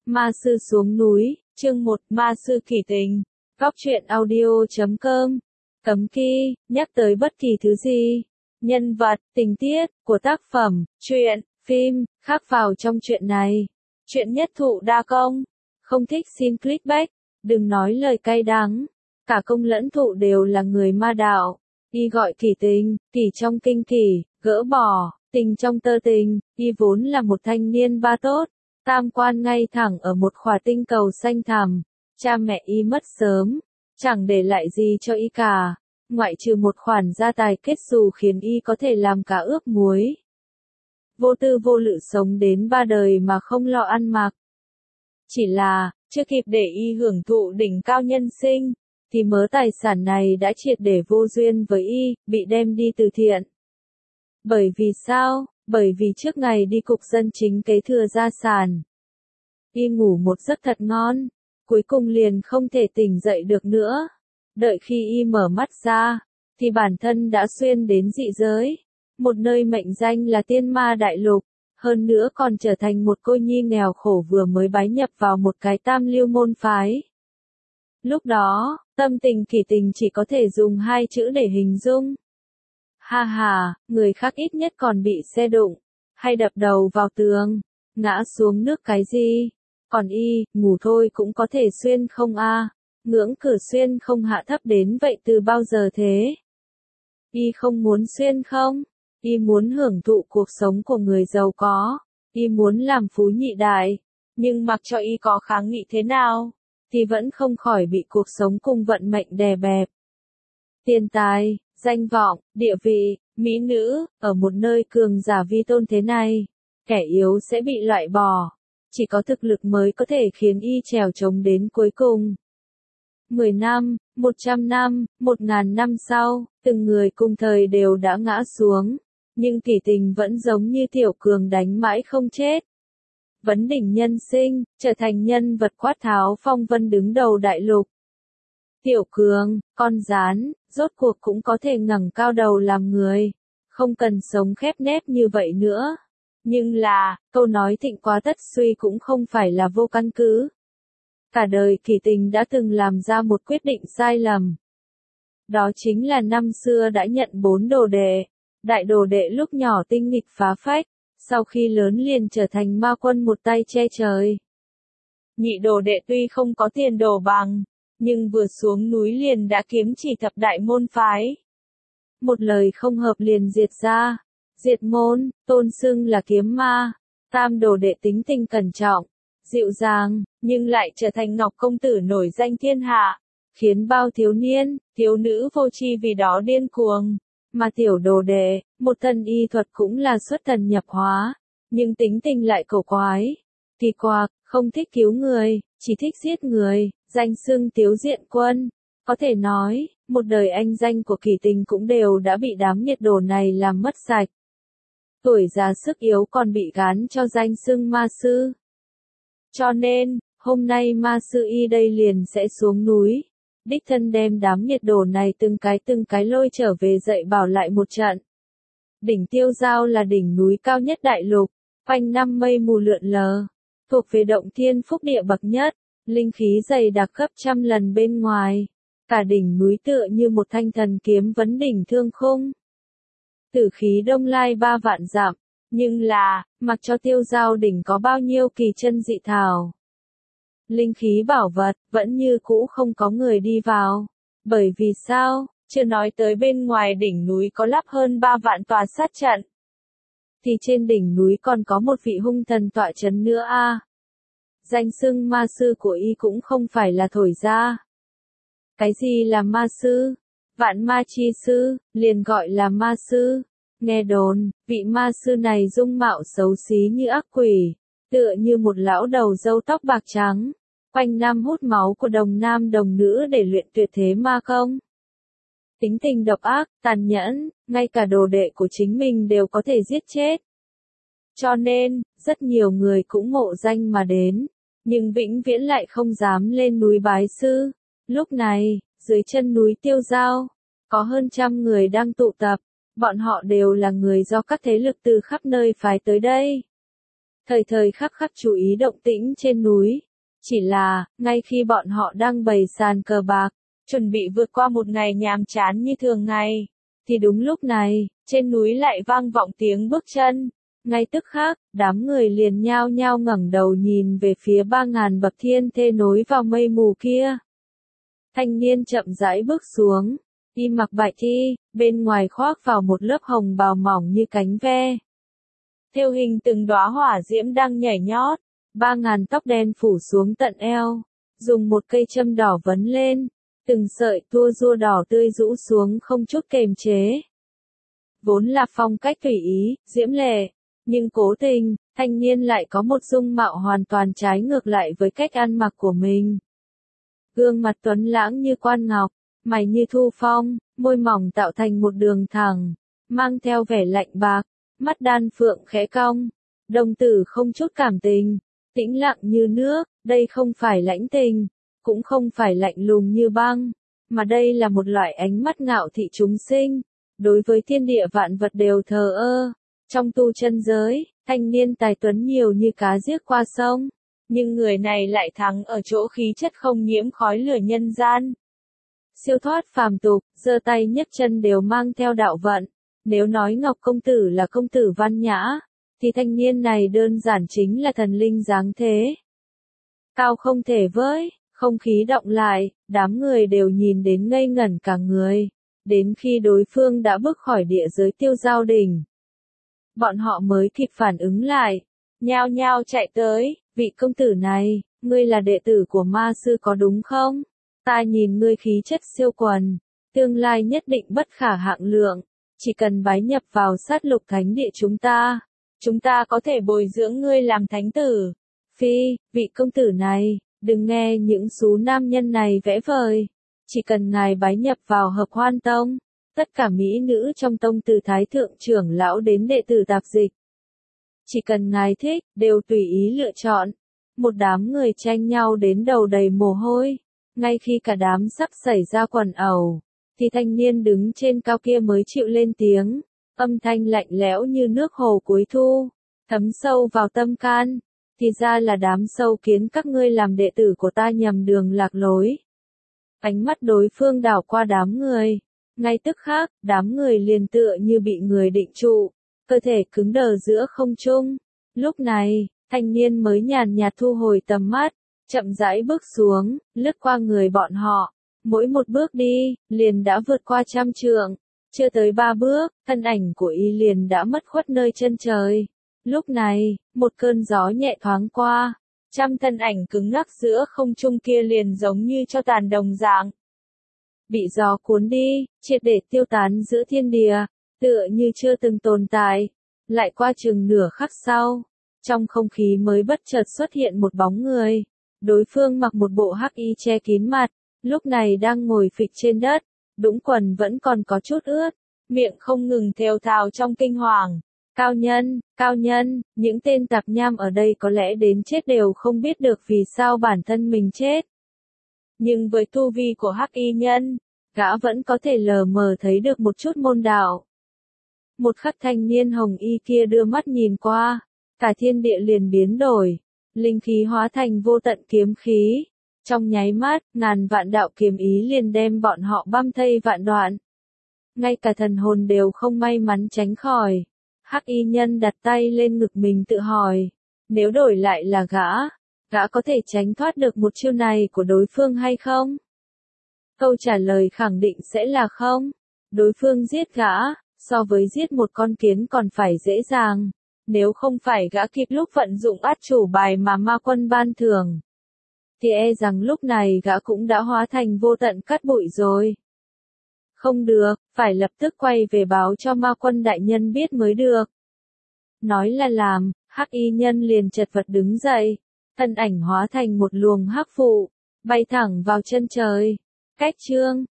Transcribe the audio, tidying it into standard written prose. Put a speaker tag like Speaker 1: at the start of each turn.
Speaker 1: Ma sư xuống núi, chương 1, Ma sư kỳ tình. Góc truyện audio.com. Cấm kỵ, nhắc tới bất kỳ thứ gì, nhân vật, tình tiết của tác phẩm, truyện, phim, khắc vào trong truyện này. Truyện nhất thụ đa công. Không thích xin clickbait, đừng nói lời cay đắng. Cả công lẫn thụ đều là người ma đạo. Y gọi kỳ tình, kỳ trong kinh kỳ, gỡ bỏ, tình trong tơ tình. Y vốn là một thanh niên ba tốt, tam quan ngay thẳng ở một khỏa tinh cầu xanh thẳm. Cha mẹ y mất sớm, chẳng để lại gì cho y cả, ngoại trừ một khoản gia tài kết xù khiến y có thể làm cả ước muối. Vô tư vô lự sống đến ba đời mà không lo ăn mặc. Chỉ là, chưa kịp để y hưởng thụ đỉnh cao nhân sinh, thì mớ tài sản này đã triệt để vô duyên với y, bị đem đi từ thiện. Bởi vì sao? Bởi vì trước ngày đi cục dân chính kế thừa gia sản. Y ngủ một giấc thật ngon, cuối cùng liền không thể tỉnh dậy được nữa. Đợi khi y mở mắt ra, thì bản thân đã xuyên đến dị giới, một nơi mệnh danh là tiên ma đại lục, hơn nữa còn trở thành một cô nhi nghèo khổ vừa mới bái nhập vào một cái tam lưu môn phái. Lúc đó, tâm tình kỳ tình chỉ có thể dùng hai chữ để hình dung. Ha ha, người khác ít nhất còn bị xe đụng, hay đập đầu vào tường, ngã xuống nước cái gì. Còn y, ngủ thôi cũng có thể xuyên không a? Ngưỡng cửa xuyên không hạ thấp đến vậy từ bao giờ thế? Y không muốn xuyên không? Y muốn hưởng thụ cuộc sống của người giàu có. Y muốn làm phú nhị đại. Nhưng mặc cho y có kháng nghị thế nào, thì vẫn không khỏi bị cuộc sống cùng vận mệnh đè bẹp. Tiền tài, danh vọng, địa vị, mỹ nữ, ở một nơi cường giả vi tôn thế này, kẻ yếu sẽ bị loại bỏ. Chỉ có thực lực mới có thể khiến y trèo trống đến cuối cùng. 10 năm, 100 năm, 1000 năm sau, từng người cùng thời đều đã ngã xuống, nhưng kỳ tình vẫn giống như tiểu cường đánh mãi không chết. Vấn đỉnh nhân sinh, trở thành nhân vật quát tháo phong vân đứng đầu đại lục. Tiểu cường, con gián, rốt cuộc cũng có thể ngẩng cao đầu làm người, không cần sống khép nép như vậy nữa. Nhưng là, câu nói thịnh quá tất suy cũng không phải là vô căn cứ. Cả đời kỳ tình đã từng làm ra một quyết định sai lầm. Đó chính là năm xưa đã nhận 4 đồ đệ. Đại đồ đệ lúc nhỏ tinh nghịch phá phách, sau khi lớn liền trở thành ma quân một tay che trời. Nhị đồ đệ tuy không có tiền đồ bằng, nhưng vừa xuống núi liền đã kiếm chỉ thập đại môn phái. Một lời không hợp liền diệt ra. Diệt môn, tôn xưng là kiếm ma. Tam đồ đệ tính tình cẩn trọng, dịu dàng, nhưng lại trở thành ngọc công tử nổi danh thiên hạ, khiến bao thiếu niên, thiếu nữ vô tri vì đó điên cuồng. Mà tiểu đồ đệ, một thân y thuật cũng là xuất thần nhập hóa, nhưng tính tình lại cổ quái, kỳ quặc, không thích cứu người, chỉ thích giết người, danh xưng Tiếu Diện Quân. Có thể nói, một đời anh danh của kỳ tình cũng đều đã bị đám nhiệt đồ này làm mất sạch. Tuổi già sức yếu còn bị gán cho danh xưng ma sư. Cho nên, hôm nay ma sư y đây liền sẽ xuống núi, đích thân đem đám nhiệt đồ này từng cái lôi trở về dạy bảo lại một trận. Đỉnh Tiêu Giao là đỉnh núi cao nhất đại lục, quanh năm mây mù lượn lờ, thuộc về động thiên phúc địa bậc nhất, linh khí dày đặc gấp trăm lần bên ngoài. Cả đỉnh núi tựa như một thanh thần kiếm vấn đỉnh thương khung. Tử khí đông lai 3 vạn dặm, nhưng là, mặc cho Tiêu Giao đỉnh có bao nhiêu kỳ chân dị thảo, linh khí bảo vật, vẫn như cũ không có người đi vào. Bởi vì sao? Chưa nói tới bên ngoài đỉnh núi có lắp hơn 3 vạn tòa sát trận, thì trên đỉnh núi còn có một vị hung thần tọa trấn nữa a. Danh xưng ma sư của y cũng không phải là thổi ra. Cái gì là ma sư? Vạn ma chi sư, liền gọi là ma sư. Nghe đồn, vị ma sư này dung mạo xấu xí như ác quỷ, tựa như một lão đầu râu tóc bạc trắng, quanh năm hút máu của đồng nam đồng nữ để luyện tuyệt thế ma công. Tính tình độc ác, tàn nhẫn, ngay cả đồ đệ của chính mình đều có thể giết chết. Cho nên, rất nhiều người cũng mộ danh mà đến, nhưng vĩnh viễn lại không dám lên núi bái sư. Lúc này, dưới chân núi Tiêu Giao, có hơn 100 người đang tụ tập, bọn họ đều là người do các thế lực từ khắp nơi phái tới đây. thời thời khắc khắc chú ý động tĩnh trên núi. Chỉ là, ngay khi bọn họ đang bày sàn cờ bạc, chuẩn bị vượt qua một ngày nhàm chán như thường ngày, thì đúng lúc này, trên núi lại vang vọng tiếng bước chân. Ngay tức khắc, đám người liền nhao nhao ngẩng đầu nhìn về phía 3.000 bậc thiên thê nối vào mây mù kia. Thanh niên chậm rãi bước xuống, y mặc bạch y, bên ngoài khoác vào một lớp hồng bào mỏng như cánh ve. Thêu hình từng đóa hỏa diễm đang nhảy nhót, 3.000 tóc đen phủ xuống tận eo, dùng một cây châm đỏ vấn lên, từng sợi tua rua đỏ tươi rũ xuống không chút kềm chế. Vốn là phong cách tùy ý, diễm lệ, nhưng cố tình, thanh niên lại có một dung mạo hoàn toàn trái ngược lại với cách ăn mặc của mình. Gương mặt tuấn lãng như quan ngọc, mày như thu phong, môi mỏng tạo thành một đường thẳng, mang theo vẻ lạnh bạc, mắt đan phượng khẽ cong, đồng tử không chút cảm tình, tĩnh lặng như nước, đây không phải lãnh tình, cũng không phải lạnh lùng như băng, mà đây là một loại ánh mắt ngạo thị chúng sinh, đối với thiên địa vạn vật đều thờ ơ. Trong tu chân giới, thanh niên tài tuấn nhiều như cá giết qua sông, nhưng người này lại thắng ở chỗ khí chất không nhiễm khói lửa nhân gian. Siêu thoát phàm tục, giơ tay nhấc chân đều mang theo đạo vận. Nếu nói Ngọc công tử là công tử văn nhã, thì thanh niên này đơn giản chính là thần linh dáng thế. Cao không thể với, không khí động lại, đám người đều nhìn đến ngây ngẩn cả người, đến khi đối phương đã bước khỏi địa giới Tiêu Giao đỉnh. Bọn họ mới kịp phản ứng lại, nhao nhao chạy tới, vị công tử này, ngươi là đệ tử của ma sư có đúng không? Ta nhìn ngươi khí chất siêu quần, tương lai nhất định bất khả hạng lượng, chỉ cần bái nhập vào sát lục thánh địa chúng ta có thể bồi dưỡng ngươi làm thánh tử. Phi, vị công tử này, đừng nghe những số nam nhân này vẽ vời, chỉ cần ngài bái nhập vào Hợp Hoan Tông, tất cả mỹ nữ trong tông từ thái thượng trưởng lão đến đệ tử tạp dịch, chỉ cần ngài thích, đều tùy ý lựa chọn. Một đám người tranh nhau đến đầu đầy mồ hôi, ngay khi cả đám sắp xảy ra quần ẩu, thì thanh niên đứng trên cao kia mới chịu lên tiếng, âm thanh lạnh lẽo như nước hồ cuối thu, thấm sâu vào tâm can, thì ra là đám sâu kiến các ngươi làm đệ tử của ta nhầm đường lạc lối. Ánh mắt đối phương đảo qua đám người, ngay tức khắc, đám người liền tựa như bị người định trụ, cơ thể cứng đờ giữa không trung. Lúc này, thanh niên mới nhàn nhạt thu hồi tầm mắt, chậm rãi bước xuống, lướt qua người bọn họ. Mỗi một bước đi, liền đã vượt qua 100 trượng. Chưa tới 3 bước, thân ảnh của y liền đã mất khuất nơi chân trời. Lúc này, một cơn gió nhẹ thoáng qua, 100 thân ảnh cứng ngắc giữa không trung kia liền giống như cho tàn đồng dạng. Bị gió cuốn đi, triệt để tiêu tán giữa thiên địa, tựa như chưa từng tồn tại. Lại qua chừng nửa khắc sau, trong không khí mới bất chợt xuất hiện một bóng người. Đối phương mặc một bộ hắc y che kín mặt, lúc này đang ngồi phịch trên đất, đũng quần vẫn còn có chút ướt, miệng không ngừng thều thào trong kinh hoàng. Cao nhân, những tên tạp nham ở đây có lẽ đến chết đều không biết được vì sao bản thân mình chết. Nhưng với tu vi của hắc y nhân, gã vẫn có thể lờ mờ thấy được một chút môn đạo. Một khắc thanh niên hồng y kia đưa mắt nhìn qua, cả thiên địa liền biến đổi, linh khí hóa thành vô tận kiếm khí. Trong nháy mắt, ngàn vạn đạo kiếm ý liền đem bọn họ băm thây vạn đoạn. Ngay cả thần hồn đều không may mắn tránh khỏi. Hắc y nhân đặt tay lên ngực mình tự hỏi, nếu đổi lại là gã có thể tránh thoát được một chiêu này của đối phương hay không? Câu trả lời khẳng định sẽ là không. Đối phương giết gã, so với giết một con kiến còn phải dễ dàng. Nếu không phải gã kịp lúc vận dụng át chủ bài mà ma quân ban thưởng, thì e rằng lúc này gã cũng đã hóa thành vô tận cát bụi rồi. Không được, phải lập tức quay về báo cho ma quân đại nhân biết mới được. Nói là làm, hắc y nhân liền chật vật đứng dậy, thân ảnh hóa thành một luồng hắc vụ, bay thẳng vào chân trời. Cách chương